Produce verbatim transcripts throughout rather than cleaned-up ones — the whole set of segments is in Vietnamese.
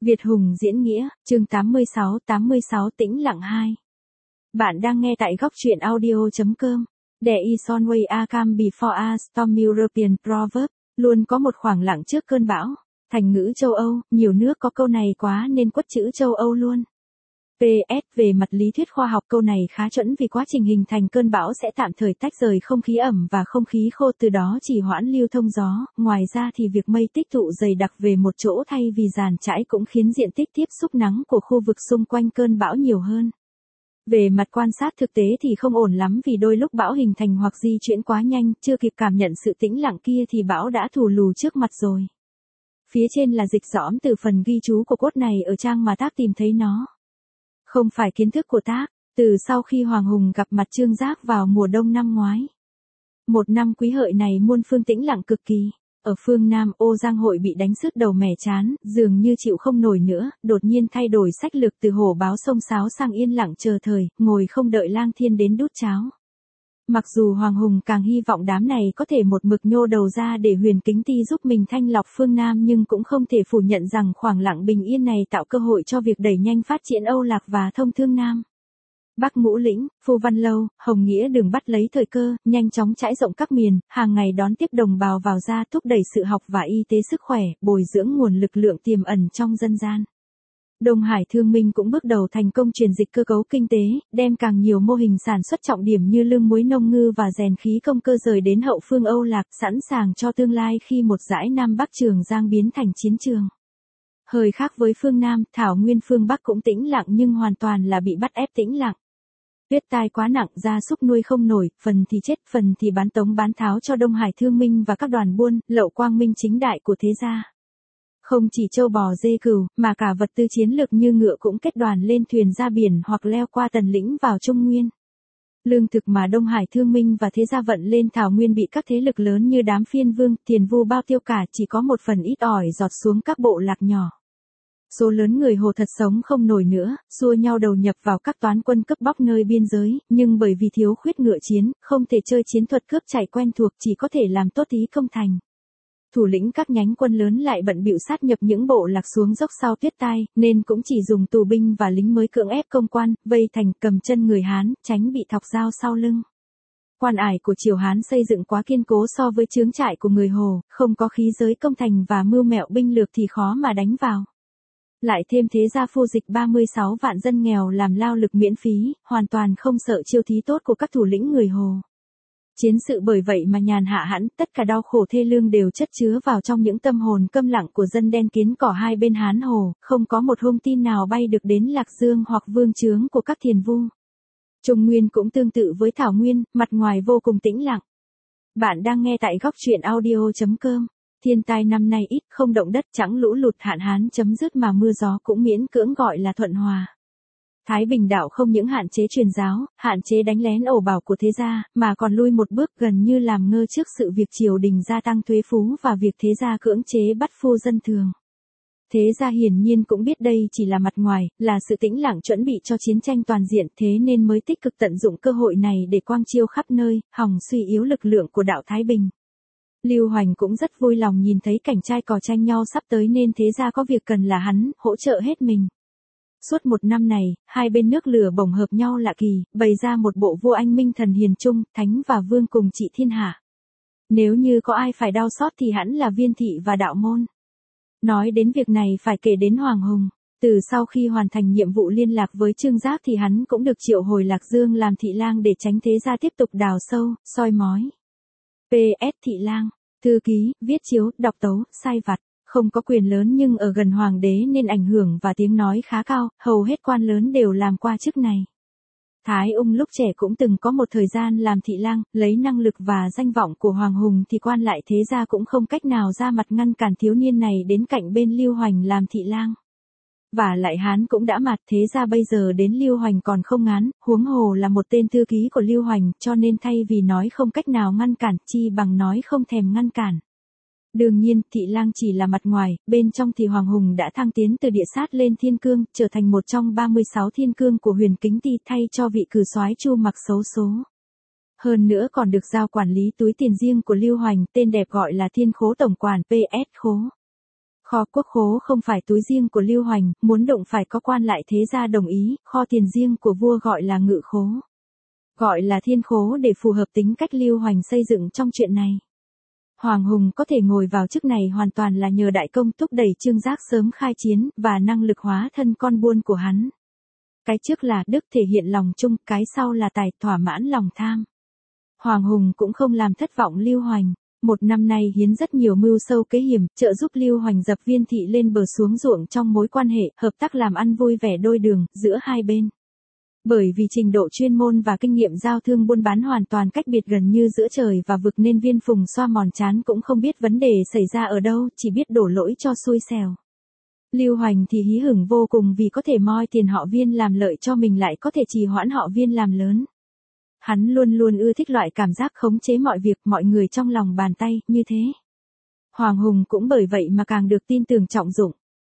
Việt Hùng diễn nghĩa, chương tám mươi sáu tám mươi sáu tĩnh lặng hai. Bạn đang nghe tại góc truyện audio.com. There is always a calm before a storm. European proverb, luôn có một khoảng lặng trước cơn bão. Thành ngữ châu Âu, nhiều nước có câu này quá nên quất chữ châu Âu luôn. pê ét Về mặt lý thuyết khoa học câu này khá chuẩn vì quá trình hình thành cơn bão sẽ tạm thời tách rời không khí ẩm và không khí khô, từ đó chỉ hoãn lưu thông gió. Ngoài ra thì việc mây tích tụ dày đặc về một chỗ thay vì dàn trải cũng khiến diện tích tiếp xúc nắng của khu vực xung quanh cơn bão nhiều hơn. Về mặt quan sát thực tế thì không ổn lắm vì đôi lúc bão hình thành hoặc di chuyển quá nhanh, chưa kịp cảm nhận sự tĩnh lặng kia thì bão đã thù lù trước mặt rồi. Phía trên là dịch dõm từ phần ghi chú của cốt này ở trang mà tác tìm thấy nó. Không phải kiến thức của tác, từ sau khi Hoàng Hùng gặp mặt Trương Giác vào mùa đông năm ngoái. Một năm Quý Hợi này muôn phương tĩnh lặng cực kỳ. Ở phương Nam, Ô Giang Hội bị đánh sứt đầu mẻ chán, dường như chịu không nổi nữa, đột nhiên thay đổi sách lược từ hổ báo sông sáo sang yên lặng chờ thời, ngồi không đợi lang thiên đến đút cháo. Mặc dù Hoàng Hùng càng hy vọng đám này có thể một mực nhô đầu ra để Huyền Kính Ti giúp mình thanh lọc phương Nam, nhưng cũng không thể phủ nhận rằng khoảng lặng bình yên này tạo cơ hội cho việc đẩy nhanh phát triển Âu Lạc và thông thương Nam. Bắc Ngũ Lĩnh, Phu Văn Lâu, Hồng Nghĩa đừng bắt lấy thời cơ, nhanh chóng trải rộng các miền, hàng ngày đón tiếp đồng bào vào ra, thúc đẩy sự học và y tế sức khỏe, bồi dưỡng nguồn lực lượng tiềm ẩn trong dân gian. Đông Hải Thương Minh cũng bước đầu thành công chuyển dịch cơ cấu kinh tế, đem càng nhiều mô hình sản xuất trọng điểm như lương muối nông ngư và rèn khí công cơ rời đến hậu phương Âu Lạc, sẵn sàng cho tương lai khi một dải Nam Bắc Trường Giang biến thành chiến trường. Hơi khác với phương Nam, Thảo Nguyên phương Bắc cũng tĩnh lặng nhưng hoàn toàn là bị bắt ép tĩnh lặng. Tuyết tai quá nặng, gia súc nuôi không nổi, phần thì chết, phần thì bán tống bán tháo cho Đông Hải Thương Minh và các đoàn buôn, lậu quang minh chính đại của thế gia. Không chỉ trâu bò dê cừu, mà cả vật tư chiến lược như ngựa cũng kết đoàn lên thuyền ra biển hoặc leo qua Tần Lĩnh vào Trung Nguyên. Lương thực mà Đông Hải Thương Minh và thế gia vận lên Thảo Nguyên bị các thế lực lớn như đám Phiên Vương, Tiền Vu bao tiêu cả, chỉ có một phần ít ỏi giọt xuống các bộ lạc nhỏ. Số lớn người Hồ thật sống không nổi nữa, xua nhau đầu nhập vào các toán quân cướp bóc nơi biên giới, nhưng bởi vì thiếu khuyết ngựa chiến, không thể chơi chiến thuật cướp chạy quen thuộc, chỉ có thể làm tốt ý công thành. Thủ lĩnh các nhánh quân lớn lại bận bịu sát nhập những bộ lạc xuống dốc sau tuyết tai, nên cũng chỉ dùng tù binh và lính mới cưỡng ép công quan, vây thành, cầm chân người Hán, tránh bị thọc dao sau lưng. Quan ải của triều Hán xây dựng quá kiên cố so với trướng trại của người Hồ, không có khí giới công thành và mưu mẹo binh lược thì khó mà đánh vào. Lại thêm thế gia phu dịch ba mươi sáu vạn dân nghèo làm lao lực miễn phí, hoàn toàn không sợ chiêu thí tốt của các thủ lĩnh người Hồ. Chiến sự bởi vậy mà nhàn hạ hẳn, tất cả đau khổ thê lương đều chất chứa vào trong những tâm hồn câm lặng của dân đen kiến cỏ hai bên Hán Hồ, không có một hung tin nào bay được đến Lạc Dương hoặc vương trướng của các thiền vu. Trung Nguyên cũng tương tự với Thảo Nguyên, mặt ngoài vô cùng tĩnh lặng. Bạn đang nghe tại góc truyện audio.com. Thiên tai năm nay ít, không động đất, chẳng lũ lụt, hạn hán chấm dứt mà mưa gió cũng miễn cưỡng gọi là thuận hòa. Thái Bình đảo không những hạn chế truyền giáo, hạn chế đánh lén ổ bảo của thế gia, mà còn lui một bước gần như làm ngơ trước sự việc triều đình gia tăng thuế phú và việc thế gia cưỡng chế bắt phu dân thường. Thế gia hiển nhiên cũng biết đây chỉ là mặt ngoài, là sự tĩnh lặng chuẩn bị cho chiến tranh toàn diện, thế nên mới tích cực tận dụng cơ hội này để quang chiêu khắp nơi, hòng suy yếu lực lượng của đạo Thái Bình. Lưu Hoành cũng rất vui lòng nhìn thấy cảnh trai cò tranh nhau sắp tới nên thế ra có việc cần là hắn, hỗ trợ hết mình. Suốt một năm này, hai bên nước lửa bổng hợp nhau lạ kỳ, bày ra một bộ vua anh minh thần hiền trung, thánh và vương cùng trị thiên hạ. Nếu như có ai phải đau xót thì hẳn là Viên Thị và Đạo Môn. Nói đến việc này phải kể đến Hoàng Hùng. Từ sau khi hoàn thành nhiệm vụ liên lạc với Trương Giác thì hắn cũng được triệu hồi Lạc Dương làm thị lang để tránh thế gia tiếp tục đào sâu, soi mói. pê ét Thị lang, thư ký, viết chiếu, đọc tấu, sai vặt, không có quyền lớn nhưng ở gần hoàng đế nên ảnh hưởng và tiếng nói khá cao, hầu hết quan lớn đều làm qua chức này. Thái Ung lúc trẻ cũng từng có một thời gian làm thị lang, lấy năng lực và danh vọng của Hoàng Hùng thì quan lại thế gia cũng không cách nào ra mặt ngăn cản thiếu niên này đến cạnh bên Lưu Hoành làm thị lang. Và lại Hán cũng đã mặt thế ra bây giờ đến Lưu Hoành còn không ngán, huống hồ là một tên thư ký của Lưu Hoành, cho nên thay vì nói không cách nào ngăn cản, chi bằng nói không thèm ngăn cản. Đương nhiên, thị lang chỉ là mặt ngoài, bên trong thì Hoàng Hùng đã thăng tiến từ địa sát lên thiên cương, trở thành một trong ba mươi sáu thiên cương của Huyền Kính Ti thay cho vị cử soái Chu Mặc xấu số. Hơn nữa còn được giao quản lý túi tiền riêng của Lưu Hoành, tên đẹp gọi là Thiên Khố Tổng quản pê ét Khố. Kho quốc khố không phải túi riêng của Lưu Hoành, muốn động phải có quan lại thế gia đồng ý, kho tiền riêng của vua gọi là ngự khố. Gọi là thiên khố để phù hợp tính cách Lưu Hoành xây dựng trong chuyện này. Hoàng Hùng có thể ngồi vào chức này hoàn toàn là nhờ đại công thúc đẩy Trương Giác sớm khai chiến, và năng lực hóa thân con buôn của hắn. Cái trước là đức thể hiện lòng trung, cái sau là tài thỏa mãn lòng tham. Hoàng Hùng cũng không làm thất vọng Lưu Hoành. Một năm nay hiến rất nhiều mưu sâu kế hiểm, trợ giúp Lưu Hoành dập Viên thị lên bờ xuống ruộng trong mối quan hệ, hợp tác làm ăn vui vẻ đôi đường, giữa hai bên. Bởi vì trình độ chuyên môn và kinh nghiệm giao thương buôn bán hoàn toàn cách biệt gần như giữa trời và vực nên Viên Phùng xoa mòn chán cũng không biết vấn đề xảy ra ở đâu, chỉ biết đổ lỗi cho xui xẻo. Lưu Hoành thì hí hửng vô cùng vì có thể moi tiền họ Viên làm lợi cho mình lại có thể trì hoãn họ Viên làm lớn. Hắn luôn luôn ưa thích loại cảm giác khống chế mọi việc mọi người trong lòng bàn tay, như thế. Hoàng Hùng cũng bởi vậy mà càng được tin tưởng trọng dụng.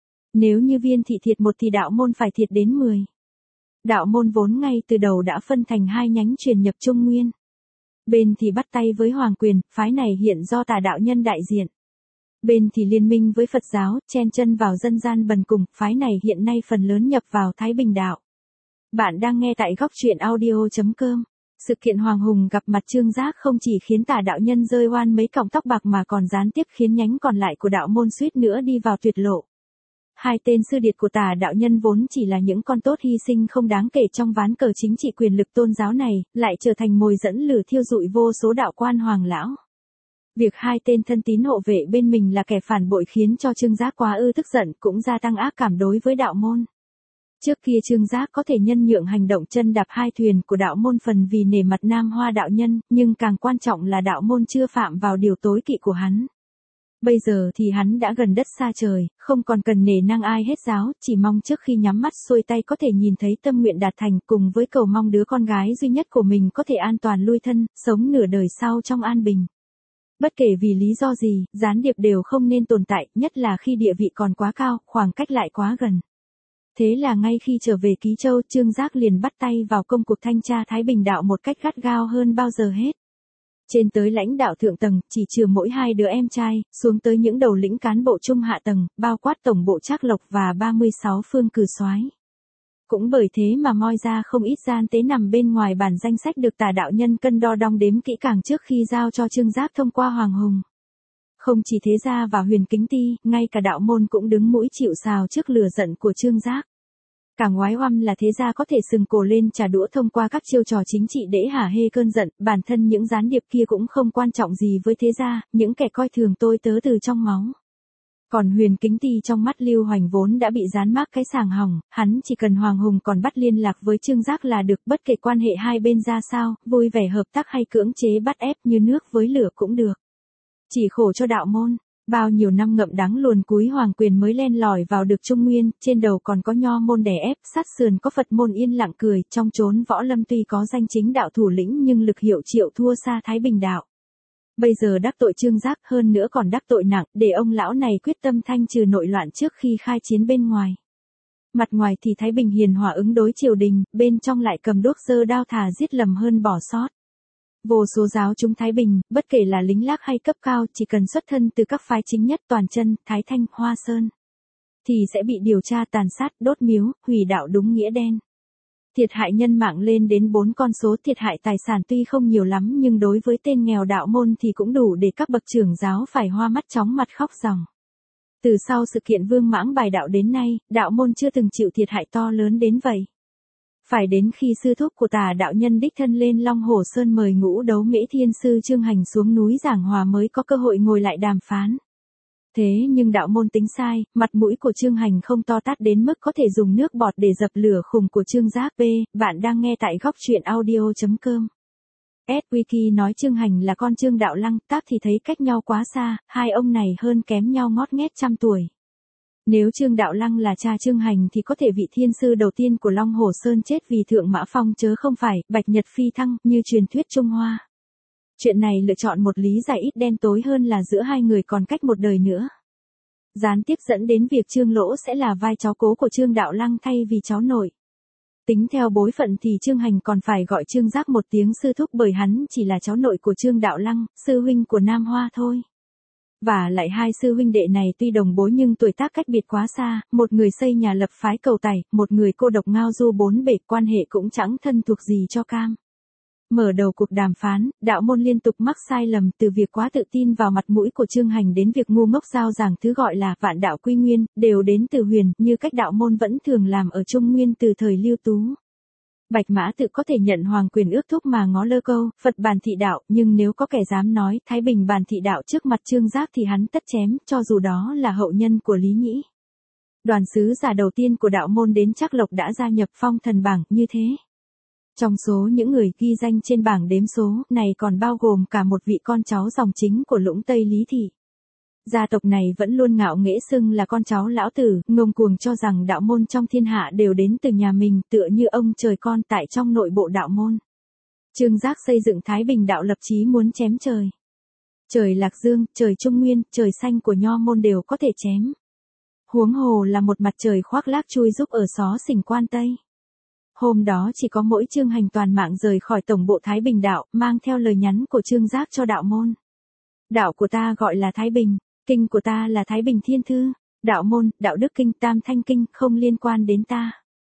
Nếu như Viên thị thiệt một thì đạo môn phải thiệt đến mười. Đạo môn vốn ngay từ đầu đã phân thành hai nhánh truyền nhập Trung Nguyên. Bên thì bắt tay với Hoàng Quyền, phái này hiện do Tà đạo nhân đại diện. Bên thì liên minh với Phật giáo, chen chân vào dân gian bần cùng, phái này hiện nay phần lớn nhập vào Thái Bình đạo. Bạn đang nghe tại góc truyện audio chấm com. Sự kiện Hoàng Hùng gặp mặt Trương Giác không chỉ khiến Tà đạo nhân rơi oan mấy cọng tóc bạc mà còn gián tiếp khiến nhánh còn lại của đạo môn suýt nữa đi vào tuyệt lộ. Hai tên sư điệt của Tà đạo nhân vốn chỉ là những con tốt hy sinh không đáng kể trong ván cờ chính trị quyền lực tôn giáo này, lại trở thành mồi dẫn lửa thiêu dụi vô số đạo quan hoàng lão. Việc hai tên thân tín hộ vệ bên mình là kẻ phản bội khiến cho Trương Giác quá ư tức giận, cũng gia tăng ác cảm đối với đạo môn. Trước kia Trương Giác có thể nhân nhượng hành động chân đạp hai thuyền của đạo môn phần vì nể mặt Nam Hoa đạo nhân, nhưng càng quan trọng là đạo môn chưa phạm vào điều tối kỵ của hắn. Bây giờ thì hắn đã gần đất xa trời, không còn cần nể nang ai hết giáo, chỉ mong trước khi nhắm mắt xuôi tay có thể nhìn thấy tâm nguyện đạt thành, cùng với cầu mong đứa con gái duy nhất của mình có thể an toàn lui thân, sống nửa đời sau trong an bình. Bất kể vì lý do gì, gián điệp đều không nên tồn tại, nhất là khi địa vị còn quá cao, khoảng cách lại quá gần. Thế là ngay khi trở về Ký Châu, Trương Giác liền bắt tay vào công cuộc thanh tra Thái Bình đạo một cách gắt gao hơn bao giờ hết. Trên tới lãnh đạo thượng tầng, chỉ trừ mỗi hai đứa em trai, xuống tới những đầu lĩnh cán bộ trung hạ tầng, bao quát tổng bộ Trác Lộc và ba mươi sáu phương cử soái. Cũng bởi thế mà moi ra không ít gian tế nằm bên ngoài bản danh sách được Tà đạo nhân cân đo đong đếm kỹ càng trước khi giao cho Trương Giác thông qua Hoàng Hùng. Không chỉ Thế Gia và Huyền Kính Ti, ngay cả đạo môn cũng đứng mũi chịu sào trước lửa giận của Trương Giác. Càng ngoái oăm là Thế Gia có thể sừng cổ lên trả đũa thông qua các chiêu trò chính trị để hả hê cơn giận, bản thân những gián điệp kia cũng không quan trọng gì với Thế Gia, những kẻ coi thường tôi tớ từ trong máu. Còn Huyền Kính Ti trong mắt Lưu Hoành vốn đã bị dán mác cái sàng hỏng, hắn chỉ cần Hoàng Hùng còn bắt liên lạc với Trương Giác là được, bất kể quan hệ hai bên ra sao, vui vẻ hợp tác hay cưỡng chế bắt ép như nước với lửa cũng được. Chỉ khổ cho đạo môn, bao nhiêu năm ngậm đắng luồn cúi Hoàng Quyền mới len lỏi vào được Trung Nguyên, trên đầu còn có nho môn đè ép, sát sườn có Phật môn yên lặng cười, trong chốn võ lâm tuy có danh chính đạo thủ lĩnh nhưng lực hiệu triệu thua xa Thái Bình đạo. Bây giờ đắc tội Trương Giác hơn nữa còn đắc tội nặng, để ông lão này quyết tâm thanh trừ nội loạn trước khi khai chiến bên ngoài. Mặt ngoài thì Thái Bình hiền hòa ứng đối triều đình, bên trong lại cầm đuốc giơ đao thà giết lầm hơn bỏ sót. Vô số giáo chúng Thái Bình, bất kể là lính lác hay cấp cao, chỉ cần xuất thân từ các phái chính nhất Toàn Chân, Thái Thanh, Hoa Sơn, thì sẽ bị điều tra tàn sát, đốt miếu, hủy đạo đúng nghĩa đen. Thiệt hại nhân mạng lên đến bốn con số, thiệt hại tài sản tuy không nhiều lắm nhưng đối với tên nghèo đạo môn thì cũng đủ để các bậc trưởng giáo phải hoa mắt chóng mặt khóc ròng. Từ sau sự kiện Vương Mãng bài đạo đến nay, đạo môn chưa từng chịu thiệt hại to lớn đến vậy. Phải đến khi sư thúc của Tà đạo nhân đích thân lên Long Hồ Sơn mời Ngũ Đấu Mễ Thiên sư Trương Hành xuống núi giảng hòa mới có cơ hội ngồi lại đàm phán. Thế nhưng đạo môn tính sai, mặt mũi của Trương Hành không to tát đến mức có thể dùng nước bọt để dập lửa khùng của Trương Giác. P. Bạn đang nghe tại góc truyện audio chấm com. S-Wiki nói Trương Hành là con Trương Đạo Lăng, tác thì thấy cách nhau quá xa, hai ông này hơn kém nhau ngót nghét trăm tuổi. Nếu Trương Đạo Lăng là cha Trương Hành thì có thể vị thiên sư đầu tiên của Long Hồ Sơn chết vì Thượng Mã Phong chớ không phải Bạch Nhật phi thăng như truyền thuyết Trung Hoa. Chuyện này lựa chọn một lý giải ít đen tối hơn là giữa hai người còn cách một đời nữa. Gián tiếp dẫn đến việc Trương Lỗ sẽ là vai cháu cố của Trương Đạo Lăng thay vì cháu nội. Tính theo bối phận thì Trương Hành còn phải gọi Trương Giác một tiếng sư thúc bởi hắn chỉ là cháu nội của Trương Đạo Lăng, sư huynh của Nam Hoa thôi. Và lại hai sư huynh đệ này tuy đồng bối nhưng tuổi tác cách biệt quá xa, một người xây nhà lập phái cầu tài, một người cô độc ngao du bốn bể, quan hệ cũng chẳng thân thuộc gì cho cam. Mở đầu cuộc đàm phán, đạo môn liên tục mắc sai lầm, từ việc quá tự tin vào mặt mũi của Chương Hành đến việc ngu ngốc giao giảng thứ gọi là vạn đạo quy nguyên, đều đến từ huyền, như cách đạo môn vẫn thường làm ở Trung Nguyên từ thời Lưu Tú. Bạch Mã tự có thể nhận hoàng quyền ước thúc mà ngó lơ câu, Phật bàn thị đạo, nhưng nếu có kẻ dám nói Thái Bình bàn thị đạo trước mặt Trương Giác thì hắn tất chém, cho dù đó là hậu nhân của Lý Nhĩ. Đoàn sứ giả đầu tiên của đạo môn đến Trác Lộc đã gia nhập phong thần bảng, như thế. Trong số những người ghi danh trên bảng đếm số này còn bao gồm cả một vị con cháu dòng chính của Lũng Tây Lý Thị. Gia tộc này vẫn luôn ngạo nghễ xưng là con cháu lão tử, ngông cuồng cho rằng đạo môn trong thiên hạ đều đến từ nhà mình, tựa như ông trời con tại trong nội bộ đạo môn. Trương Giác xây dựng Thái Bình đạo lập chí muốn chém trời. Trời Lạc Dương, trời Trung Nguyên, trời xanh của nho môn đều có thể chém. Huống hồ là một mặt trời khoác lác chui giúp ở xó xỉnh Quan Tây. Hôm đó chỉ có mỗi Chương Hành toàn mạng rời khỏi tổng bộ Thái Bình đạo, mang theo lời nhắn của Trương Giác cho đạo môn. Đạo của ta gọi là Thái Bình, kinh của ta là Thái Bình Thiên Thư, đạo môn, đạo đức kinh, tam thanh kinh không liên quan đến ta.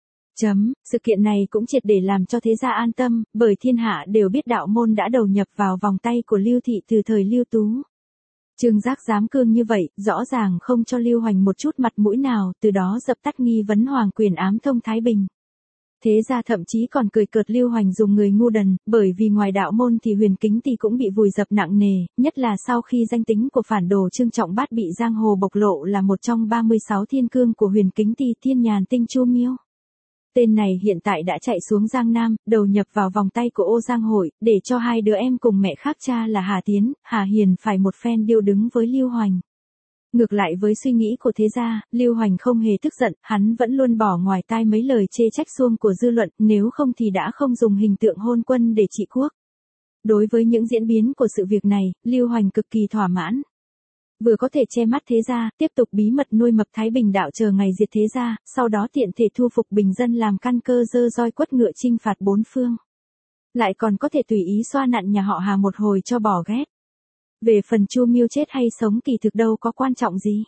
Chấm, sự kiện này cũng triệt để làm cho thế gia an tâm, bởi thiên hạ đều biết đạo môn đã đầu nhập vào vòng tay của Lưu Thị từ thời Lưu Tú. Trương Giác dám cương như vậy, rõ ràng không cho Lưu Hoành một chút mặt mũi nào, từ đó dập tắt nghi vấn hoàng quyền ám thông Thái Bình. Thế ra thậm chí còn cười cợt Lưu Hoành dùng người ngu đần, bởi vì ngoài đạo môn thì Huyền Kính Ty cũng bị vùi dập nặng nề, nhất là sau khi danh tính của phản đồ Trương Trọng Bát bị giang hồ bộc lộ là một trong ba mươi sáu thiên cương của Huyền Kính Ty, Thiên Nhàn Tinh Chu Miêu. Tên này hiện tại đã chạy xuống Giang Nam, đầu nhập vào vòng tay của Ô Giang Hội, để cho hai đứa em cùng mẹ khác cha là Hà Tiến, Hà Hiền phải một phen điêu đứng với Lưu Hoành. Ngược lại với suy nghĩ của thế gia, Lưu Hoành không hề tức giận, hắn vẫn luôn bỏ ngoài tai mấy lời chê trách xuông của dư luận, nếu không thì đã không dùng hình tượng hôn quân để trị quốc. Đối với những diễn biến của sự việc này, Lưu Hoành cực kỳ thỏa mãn. Vừa có thể che mắt thế gia, tiếp tục bí mật nuôi mập Thái Bình đạo chờ ngày diệt thế gia, sau đó tiện thể thu phục bình dân làm căn cơ dơ roi quất ngựa chinh phạt bốn phương. Lại còn có thể tùy ý xoa nặn nhà họ Hà một hồi cho bỏ ghét. Về phần Chu Miêu chết hay sống kỳ thực đâu có quan trọng gì.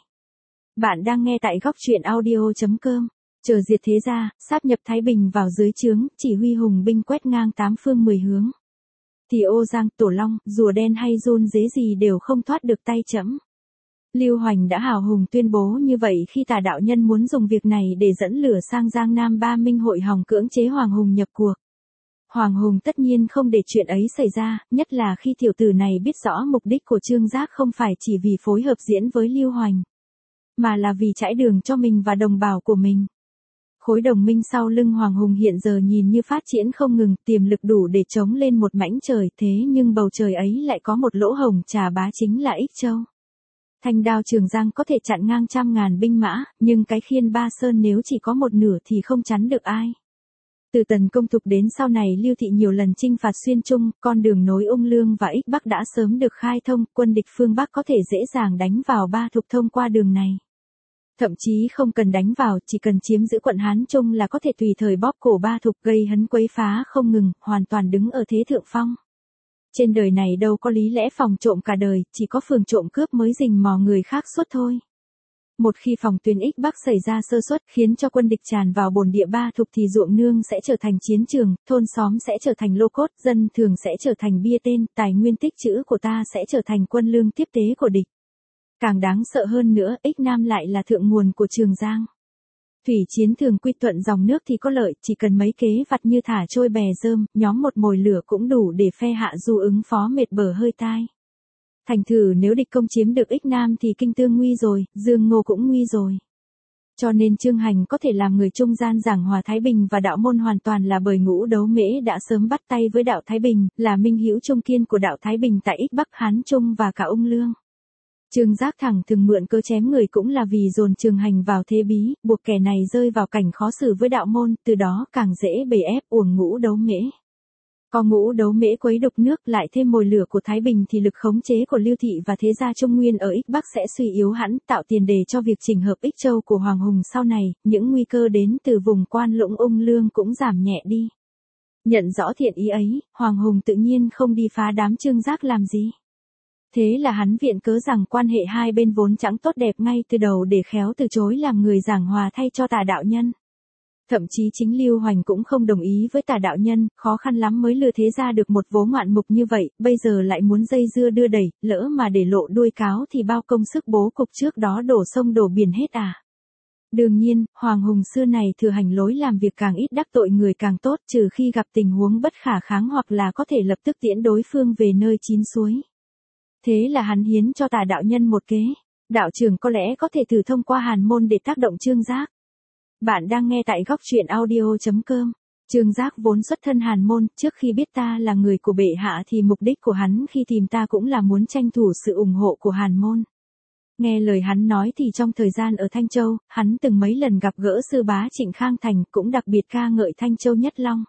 Bạn đang nghe tại góc truyện audio chấm com. Chờ diệt thế gia, sáp nhập Thái Bình vào dưới trướng, chỉ huy hùng binh quét ngang tám phương mười hướng. Thì Ô Giang, Tổ Long, rùa đen hay run dế gì đều không thoát được tay trẫm. Lưu Hoành đã hào hùng tuyên bố như vậy khi Tà đạo nhân muốn dùng việc này để dẫn lửa sang Giang Nam Ba Minh hội hòng cưỡng chế Hoàng Hùng nhập cuộc. Hoàng Hùng tất nhiên không để chuyện ấy xảy ra, nhất là khi tiểu tử này biết rõ mục đích của Trương Giác không phải chỉ vì phối hợp diễn với Lưu Hoành, mà là vì trải đường cho mình và đồng bào của mình. Khối đồng minh sau lưng Hoàng Hùng hiện giờ nhìn như phát triển không ngừng, tiềm lực đủ để chống lên một mảnh trời, thế nhưng bầu trời ấy lại có một lỗ hổng trà bá chính là Ích Châu. Thanh đao Trường Giang có thể chặn ngang trăm ngàn binh mã, nhưng cái khiên Ba Sơn nếu chỉ có một nửa thì không chắn được ai. Từ Tần Công Thục đến sau này Lưu Thị nhiều lần chinh phạt xuyên Trung, con đường nối Ung Lương và Ích Bắc đã sớm được khai thông, quân địch phương Bắc có thể dễ dàng đánh vào Ba Thục thông qua đường này. Thậm chí không cần đánh vào, chỉ cần chiếm giữ quận Hán Trung là có thể tùy thời bóp cổ Ba Thục gây hấn quấy phá không ngừng, hoàn toàn đứng ở thế thượng phong. Trên đời này đâu có lý lẽ phòng trộm cả đời, chỉ có phường trộm cướp mới rình mò người khác suốt thôi. Một khi phòng tuyến Ích Bắc xảy ra sơ suất khiến cho quân địch tràn vào bồn địa Ba Thục thì ruộng nương sẽ trở thành chiến trường, thôn xóm sẽ trở thành lô cốt, dân thường sẽ trở thành bia tên, tài nguyên tích trữ của ta sẽ trở thành quân lương tiếp tế của địch. Càng đáng sợ hơn nữa, Ích Nam lại là thượng nguồn của Trường Giang. Thủy chiến thường quy thuận dòng nước thì có lợi, chỉ cần mấy kế vặt như thả trôi bè rơm, nhóm một mồi lửa cũng đủ để phe hạ du ứng phó mệt bở hơi tai. Thành thử nếu địch công chiếm được Ích Nam thì Kinh Tương nguy rồi, Dương Ngô cũng nguy rồi. Cho nên Chương Hành có thể làm người trung gian giảng hòa Thái Bình và đạo môn hoàn toàn là bởi Ngũ Đấu Mễ đã sớm bắt tay với đạo Thái Bình, là minh hữu trung kiên của đạo Thái Bình tại Ích Bắc Hán Trung và cả Ung Lương. Trương Giác thẳng thường mượn cơ chém người cũng là vì dồn Trường Hành vào thế bí, buộc kẻ này rơi vào cảnh khó xử với đạo môn, từ đó càng dễ bày ép uổng Ngũ Đấu Mễ. Có Ngũ Đấu Mễ quấy đục nước lại thêm mồi lửa của Thái Bình thì lực khống chế của Lưu Thị và thế gia Trung Nguyên ở Ích Bắc sẽ suy yếu hẳn, tạo tiền đề cho việc chỉnh hợp Ích Châu của Hoàng Hùng sau này, những nguy cơ đến từ vùng Quan Lũng Ung Lương cũng giảm nhẹ đi. Nhận rõ thiện ý ấy, Hoàng Hùng tự nhiên không đi phá đám Trương Giác làm gì. Thế là hắn viện cớ rằng quan hệ hai bên vốn chẳng tốt đẹp ngay từ đầu để khéo từ chối làm người giảng hòa thay cho Tả đạo nhân. Thậm chí chính Lưu Hoành cũng không đồng ý với Tả đạo nhân, khó khăn lắm mới lừa thế ra được một vố ngoạn mục như vậy, bây giờ lại muốn dây dưa đưa đẩy, lỡ mà để lộ đuôi cáo thì bao công sức bố cục trước đó đổ sông đổ biển hết à. Đương nhiên, Hoàng Hùng xưa này thừa hành lối làm việc càng ít đắc tội người càng tốt, trừ khi gặp tình huống bất khả kháng hoặc là có thể lập tức tiễn đối phương về nơi chín suối. Thế là hắn hiến cho Tả đạo nhân một kế, đạo trưởng có lẽ có thể thử thông qua Hàn Môn để tác động Trương Giác. Bạn đang nghe tại góc truyện audio.com. Trương Giác vốn xuất thân Hàn Môn, trước khi biết ta là người của bệ hạ thì mục đích của hắn khi tìm ta cũng là muốn tranh thủ sự ủng hộ của Hàn Môn. Nghe lời hắn nói thì trong thời gian ở Thanh Châu, hắn từng mấy lần gặp gỡ sư bá Trịnh Khang Thành, cũng đặc biệt ca ngợi Thanh Châu Nhất Long.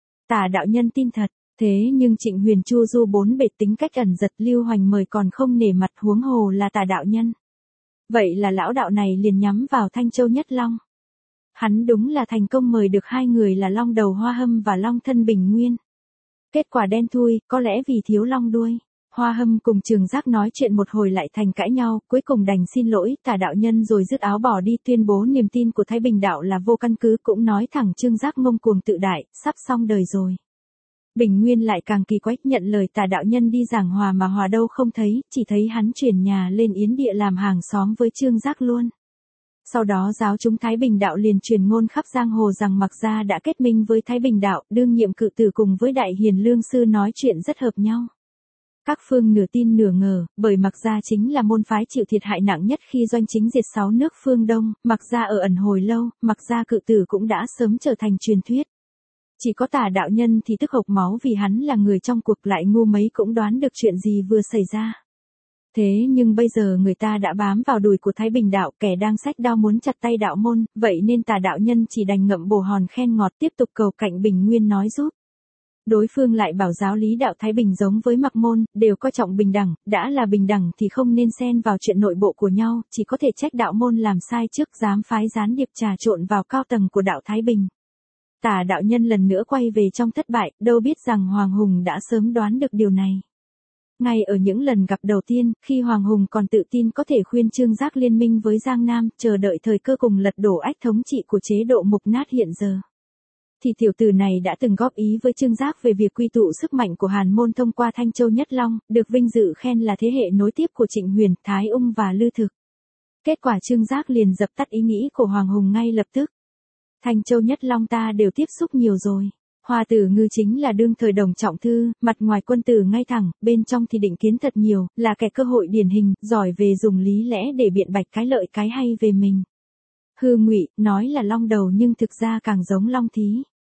Tả đạo nhân tin thật, thế nhưng Trịnh Huyền Chu du bốn bề tính cách ẩn giật, Lưu Hoành mời còn không nể mặt, huống hồ là Tả đạo nhân. Vậy là lão đạo này liền nhắm vào Thanh Châu Nhất Long. Hắn đúng là thành công mời được hai người là Long Đầu Hoa Hâm và Long Thân Bình Nguyên. Kết quả đen thui, có lẽ vì thiếu long đuôi. Hoa Hâm cùng Trương Giác nói chuyện một hồi lại thành cãi nhau, cuối cùng đành xin lỗi Tả đạo nhân rồi dứt áo bỏ đi, tuyên bố niềm tin của Thái Bình đạo là vô căn cứ, cũng nói thẳng Trương Giác ngông cuồng tự đại, sắp xong đời rồi. Bình Nguyên lại càng kỳ quái, nhận lời Tả đạo nhân đi giảng hòa mà hòa đâu không thấy, chỉ thấy hắn chuyển nhà lên Yến Địa làm hàng xóm với Trương Giác luôn. Sau đó giáo chúng Thái Bình đạo liền truyền ngôn khắp giang hồ rằng Mạc Gia đã kết minh với Thái Bình đạo, đương nhiệm cự tử cùng với Đại Hiền Lương Sư nói chuyện rất hợp nhau. Các phương nửa tin nửa ngờ, bởi Mạc Gia chính là môn phái chịu thiệt hại nặng nhất khi doanh chính diệt sáu nước phương Đông, Mạc Gia ở ẩn hồi lâu, Mạc Gia cự tử cũng đã sớm trở thành truyền thuyết. Chỉ có Tả đạo nhân thì tức hộc máu vì hắn là người trong cuộc, lại ngu mấy cũng đoán được chuyện gì vừa xảy ra. Thế nhưng bây giờ người ta đã bám vào đùi của Thái Bình đạo, kẻ đang xách đao muốn chặt tay đạo môn, vậy nên Tả đạo nhân chỉ đành ngậm bồ hòn khen ngọt, tiếp tục cầu cạnh Bình Nguyên nói giúp. Đối phương lại bảo giáo lý đạo Thái Bình giống với Mạc Môn, đều coi trọng bình đẳng, đã là bình đẳng thì không nên xen vào chuyện nội bộ của nhau, chỉ có thể trách đạo môn làm sai trước dám phái gián điệp trà trộn vào cao tầng của đạo Thái Bình. Tả đạo nhân lần nữa quay về trong thất bại, đâu biết rằng Hoàng Hùng đã sớm đoán được điều này. Ngay ở những lần gặp đầu tiên, khi Hoàng Hùng còn tự tin có thể khuyên Trương Giác liên minh với Giang Nam, chờ đợi thời cơ cùng lật đổ ách thống trị của chế độ mục nát hiện giờ, thì tiểu tử này đã từng góp ý với Trương Giác về việc quy tụ sức mạnh của Hàn Môn thông qua Thanh Châu Nhất Long, được vinh dự khen là thế hệ nối tiếp của Trịnh Huyền, Thái Ung và Lư Thực. Kết quả Trương Giác liền dập tắt ý nghĩ của Hoàng Hùng ngay lập tức. Thanh Châu Nhất Long ta đều tiếp xúc nhiều rồi. Hoa Tử Ngư chính là đương thời Đồng Trọng Thư, mặt ngoài quân tử ngay thẳng, bên trong thì định kiến thật nhiều, là kẻ cơ hội điển hình, giỏi về dùng lý lẽ để biện bạch cái lợi cái hay về mình. Hư Ngụy nói là long đầu nhưng thực ra càng giống long thí.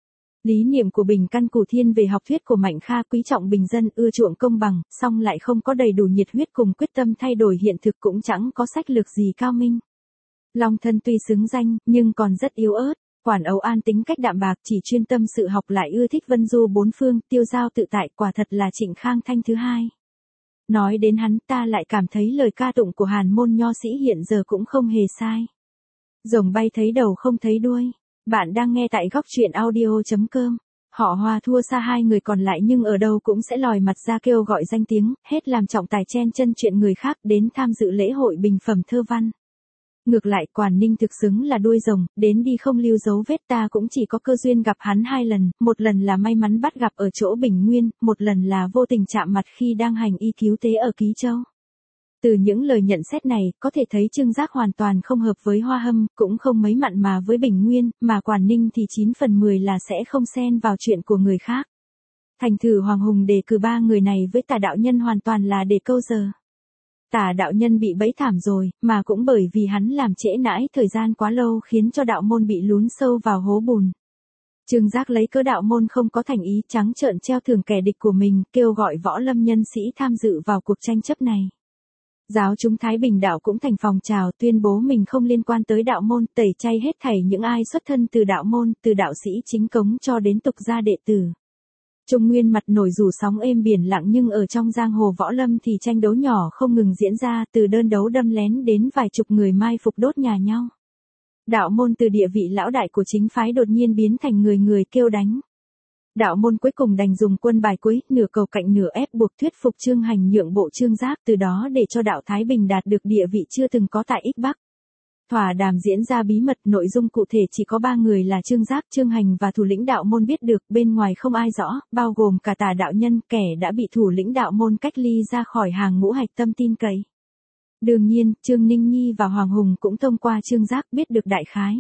Lý niệm của Bình Căn Cù Thiên về học thuyết của Mạnh Kha quý trọng bình dân, ưa chuộng công bằng, song lại không có đầy đủ nhiệt huyết cùng quyết tâm thay đổi hiện thực, cũng chẳng có sách lược gì cao minh. Long Thân tuy xứng danh, nhưng còn rất yếu ớt. Quản Âu An tính cách đạm bạc, chỉ chuyên tâm sự học, lại ưa thích vân du bốn phương, tiêu dao tự tại, quả thật là Trịnh Khang Thanh thứ hai. Nói đến hắn, ta lại cảm thấy lời ca tụng của Hàn Môn nho sĩ hiện giờ cũng không hề sai. Rồng bay thấy đầu không thấy đuôi. Bạn đang nghe tại góc truyện audio.com. Họ Hoa thua xa hai người còn lại nhưng ở đâu cũng sẽ lòi mặt ra kêu gọi danh tiếng, hết làm trọng tài chen chân chuyện người khác đến tham dự lễ hội bình phẩm thơ văn. Ngược lại Quản Ninh thực xứng là đuôi rồng, đến đi không lưu dấu vết, ta cũng chỉ có cơ duyên gặp hắn hai lần, một lần là may mắn bắt gặp ở chỗ Bình Nguyên, một lần là vô tình chạm mặt khi đang hành y cứu tế ở Ký Châu. Từ những lời nhận xét này, có thể thấy Trương Giác hoàn toàn không hợp với Hoa Hâm, cũng không mấy mặn mà với Bình Nguyên, mà Quản Ninh thì chín phần mười là sẽ không xen vào chuyện của người khác. Thành thử Hoàng Hùng đề cử ba người này với Tả đạo nhân hoàn toàn là để câu giờ. Tả đạo nhân bị bẫy thảm rồi, mà cũng bởi vì hắn làm trễ nãi thời gian quá lâu khiến cho đạo môn bị lún sâu vào hố bùn. Trương Giác lấy cớ đạo môn không có thành ý, trắng trợn treo thưởng kẻ địch của mình, kêu gọi võ lâm nhân sĩ tham dự vào cuộc tranh chấp này. Giáo chúng Thái Bình đạo cũng thành phòng trào, tuyên bố mình không liên quan tới đạo môn, tẩy chay hết thảy những ai xuất thân từ đạo môn, từ đạo sĩ chính cống cho đến tục gia đệ tử. Trung Nguyên mặt nổi rủ sóng êm biển lặng, nhưng ở trong giang hồ võ lâm thì tranh đấu nhỏ không ngừng diễn ra, từ đơn đấu đâm lén đến vài chục người mai phục đốt nhà nhau. Đạo môn từ địa vị lão đại của chính phái đột nhiên biến thành người người kêu đánh. Đạo môn cuối cùng đành dùng quân bài cuối, nửa cầu cạnh nửa ép buộc thuyết phục Trương Hành nhượng bộ Trương Giác, từ đó để cho đạo Thái Bình đạt được địa vị chưa từng có tại Ích Bắc. Thỏa đàm diễn ra bí mật, nội dung cụ thể chỉ có ba người là Trương Giác, Trương Hành và thủ lĩnh đạo môn biết được, bên ngoài không ai rõ, bao gồm cả Tà đạo nhân, kẻ đã bị thủ lĩnh đạo môn cách ly ra khỏi hàng ngũ hạch tâm tin cậy. Đương nhiên, Trương Ninh Nhi và Hoàng Hùng cũng thông qua Trương Giác biết được đại khái.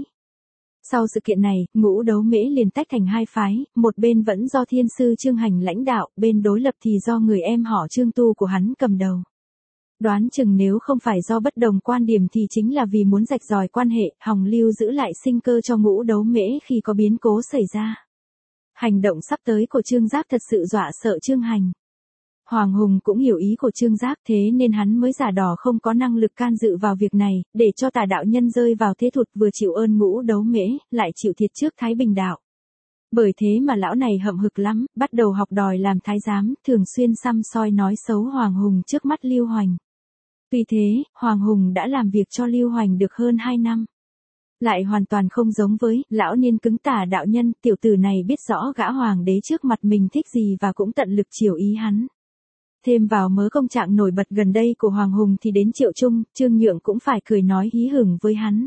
Sau sự kiện này, ngũ đấu mễ liền tách thành hai phái, một bên vẫn do thiên sư Trương Hành lãnh đạo, bên đối lập thì do người em họ Trương Tu của hắn cầm đầu. Đoán chừng nếu không phải do bất đồng quan điểm thì chính là vì muốn rạch ròi quan hệ, hòng lưu giữ lại sinh cơ cho ngũ đấu mễ khi có biến cố xảy ra. Hành động sắp tới của Trương Giác thật sự dọa sợ Trương Hành. Hoàng Hùng cũng hiểu ý của Trương Giác, thế nên hắn mới giả đò không có năng lực can dự vào việc này, để cho Tà đạo nhân rơi vào thế thụt vừa chịu ơn ngũ đấu mễ, lại chịu thiệt trước Thái Bình đạo. Bởi thế mà lão này hậm hực lắm, bắt đầu học đòi làm thái giám, thường xuyên săm soi nói xấu Hoàng Hùng trước mắt Lưu Hoành. Tuy thế, Hoàng Hùng đã làm việc cho Lưu Hoành được hơn hai năm. Lại hoàn toàn không giống với lão niên cứng Tà đạo nhân, tiểu tử này biết rõ gã hoàng đế trước mặt mình thích gì và cũng tận lực chiều ý hắn. Thêm vào mớ công trạng nổi bật gần đây của Hoàng Hùng thì đến Triệu Trung, Trương Nhượng cũng phải cười nói hí hửng với hắn.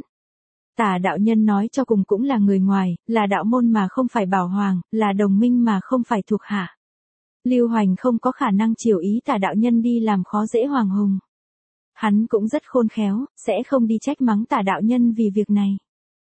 Tà đạo nhân nói cho cùng cũng là người ngoài, là đạo môn mà không phải bảo hoàng, là đồng minh mà không phải thuộc hạ. Lưu Hoành không có khả năng chiều ý Tà đạo nhân đi làm khó dễ Hoàng Hùng. Hắn cũng rất khôn khéo, sẽ không đi trách mắng Tà đạo nhân vì việc này.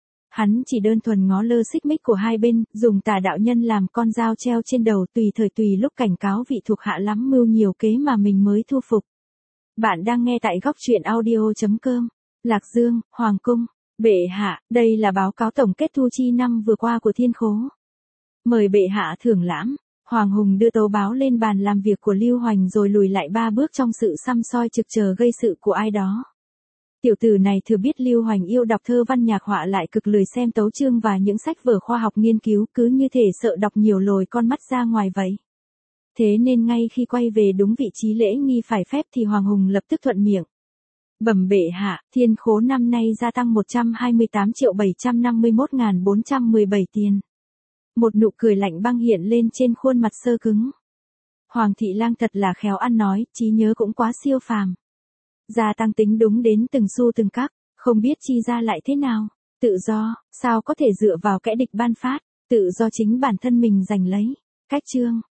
Hắn chỉ đơn thuần ngó lơ xích mích của hai bên, dùng Tà đạo nhân làm con dao treo trên đầu, tùy thời tùy lúc cảnh cáo vị thuộc hạ lắm mưu nhiều kế mà mình mới thu phục. Bạn đang nghe tại góc truyện audio chấm com. Lạc Dương, Hoàng Cung. Bệ hạ, đây là báo cáo tổng kết thu chi năm vừa qua của Thiên Khố. Mời bệ hạ thưởng lãm. Hoàng Hùng đưa tấu báo lên bàn làm việc của Lưu Hoành rồi lùi lại ba bước trong sự săm soi trực chờ gây sự của ai đó. Tiểu tử này thừa biết Lưu Hoành yêu đọc thơ văn nhạc họa, lại cực lười xem tấu chương và những sách vở khoa học nghiên cứu, cứ như thể sợ đọc nhiều lồi con mắt ra ngoài vậy. Thế nên ngay khi quay về đúng vị trí lễ nghi phải phép thì Hoàng Hùng lập tức thuận miệng. Bẩm bệ hạ, Thiên Khố năm nay gia tăng một trăm hai mươi tám triệu bảy trăm năm mươi mốt nghìn bốn trăm mười bảy tiền. Một nụ cười lạnh băng hiện lên trên khuôn mặt sơ cứng. Hoàng thị lang thật là khéo ăn nói, trí nhớ cũng quá siêu phàm. Gia tăng tính đúng đến từng xu từng các, không biết chi ra lại thế nào. Tự do, sao có thể dựa vào kẻ địch ban phát, tự do chính bản thân mình giành lấy. Cách chương,